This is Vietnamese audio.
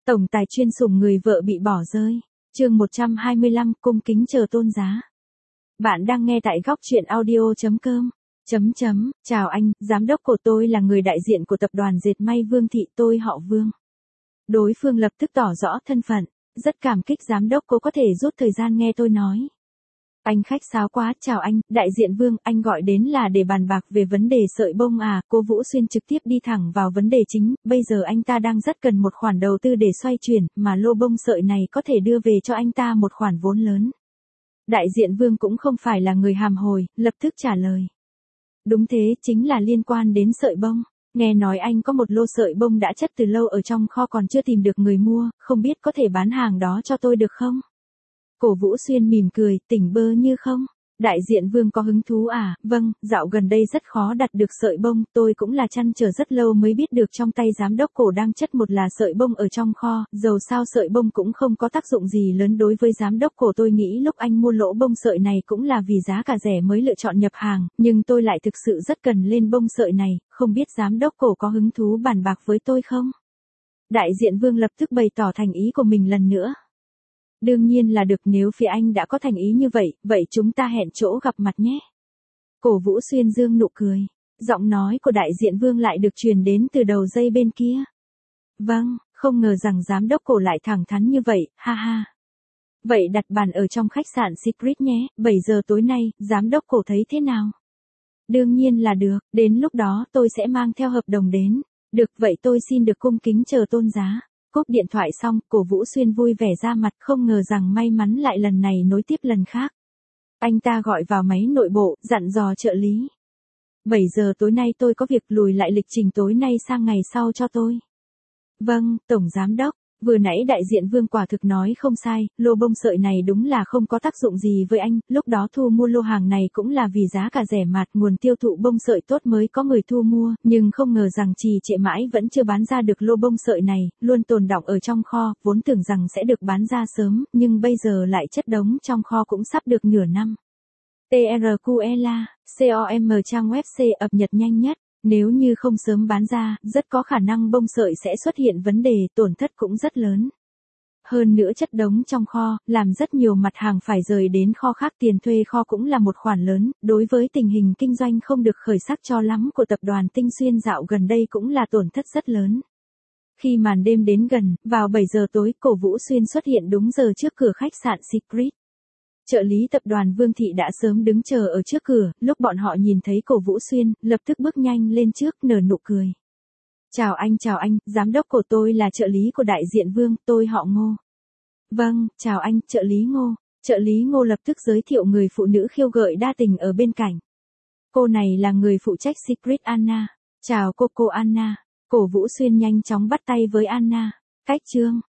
Tổng tài chuyên sủng người vợ bị bỏ rơi. Chương 125, cung kính chờ tôn giá. Bạn đang nghe tại góc truyện audio.com. Chào anh, giám đốc của tôi là người đại diện của tập đoàn dệt may Vương Thị, tôi họ Vương. Đối phương lập tức tỏ rõ thân phận, rất cảm kích giám đốc cô có thể rút thời gian nghe tôi nói. Anh khách sáo quá, chào anh, đại diện Vương, anh gọi đến là để bàn bạc về vấn đề sợi bông à, cô Vũ Xuyên trực tiếp đi thẳng vào vấn đề chính, bây giờ anh ta đang rất cần một khoản đầu tư để xoay chuyển, mà lô bông sợi này có thể đưa về cho anh ta một khoản vốn lớn. Đại diện Vương cũng không phải là người hàm hồi, lập tức trả lời. Đúng thế, chính là liên quan đến sợi bông. Nghe nói anh có một lô sợi bông đã chất từ lâu ở trong kho còn chưa tìm được người mua, không biết có thể bán hàng đó cho tôi được không? Cổ Vũ Xuyên mỉm cười, tỉnh bơ như không. Đại diện Vương có hứng thú à? Vâng, dạo gần đây rất khó đặt được sợi bông, tôi cũng là trăn trở rất lâu mới biết được trong tay giám đốc Cổ đang chất một là sợi bông ở trong kho, dầu sao sợi bông cũng không có tác dụng gì lớn đối với giám đốc Cổ. Tôi nghĩ lúc anh mua lỗ bông sợi này cũng là vì giá cả rẻ mới lựa chọn nhập hàng, nhưng tôi lại thực sự rất cần lên bông sợi này, không biết giám đốc Cổ có hứng thú bàn bạc với tôi không? Đại diện Vương lập tức bày tỏ thành ý của mình lần nữa. Đương nhiên là được, nếu phía anh đã có thành ý như vậy, vậy chúng ta hẹn chỗ gặp mặt nhé. Cổ Vũ Xuyên dương nụ cười. Giọng nói của đại diện Vương lại được truyền đến từ đầu dây bên kia. Vâng, không ngờ rằng giám đốc Cổ lại thẳng thắn như vậy, ha ha. Vậy đặt bàn ở trong khách sạn Secret nhé, 7 giờ tối nay, giám đốc Cổ thấy thế nào? Đương nhiên là được, đến lúc đó tôi sẽ mang theo hợp đồng đến. Được, vậy tôi xin được cung kính chờ tôn giá. Cúp điện thoại xong, Cổ Vũ Xuyên vui vẻ ra mặt, không ngờ rằng may mắn lại lần này nối tiếp lần khác. Anh ta gọi vào máy nội bộ, dặn dò trợ lý. 7 giờ tối nay tôi có việc, lùi lại lịch trình tối nay sang ngày sau cho tôi. Vâng, Tổng Giám đốc. Vừa nãy đại diện Vương quả thực nói không sai, lô bông sợi này đúng là không có tác dụng gì với anh, lúc đó thu mua lô hàng này cũng là vì giá cả rẻ mạt, nguồn tiêu thụ bông sợi tốt mới có người thu mua, nhưng không ngờ rằng trì trệ mãi vẫn chưa bán ra được lô bông sợi này, luôn tồn đọng ở trong kho, vốn tưởng rằng sẽ được bán ra sớm, nhưng bây giờ lại chất đống trong kho cũng sắp được nửa năm. TRQLA, COM trang web C ập nhật nhanh nhất. Nếu như không sớm bán ra, rất có khả năng bông sợi sẽ xuất hiện vấn đề, tổn thất cũng rất lớn. Hơn nữa chất đống trong kho, làm rất nhiều mặt hàng phải rời đến kho khác, tiền thuê kho cũng là một khoản lớn, đối với tình hình kinh doanh không được khởi sắc cho lắm của tập đoàn Tinh Xuyên dạo gần đây cũng là tổn thất rất lớn. Khi màn đêm đến gần, vào 7 giờ tối, Cổ Vũ Xuyên xuất hiện đúng giờ trước cửa khách sạn Secret. Trợ lý tập đoàn Vương Thị đã sớm đứng chờ ở trước cửa, lúc bọn họ nhìn thấy Cổ Vũ Xuyên, lập tức bước nhanh lên trước, nở nụ cười. Chào anh, giám đốc của tôi là trợ lý của đại diện Vương, tôi họ Ngô. Vâng, chào anh, trợ lý Ngô. Trợ lý Ngô lập tức giới thiệu người phụ nữ khiêu gợi đa tình ở bên cạnh. Cô này là người phụ trách Secret Anna. Chào cô Anna. Cổ Vũ Xuyên nhanh chóng bắt tay với Anna. Cách trương.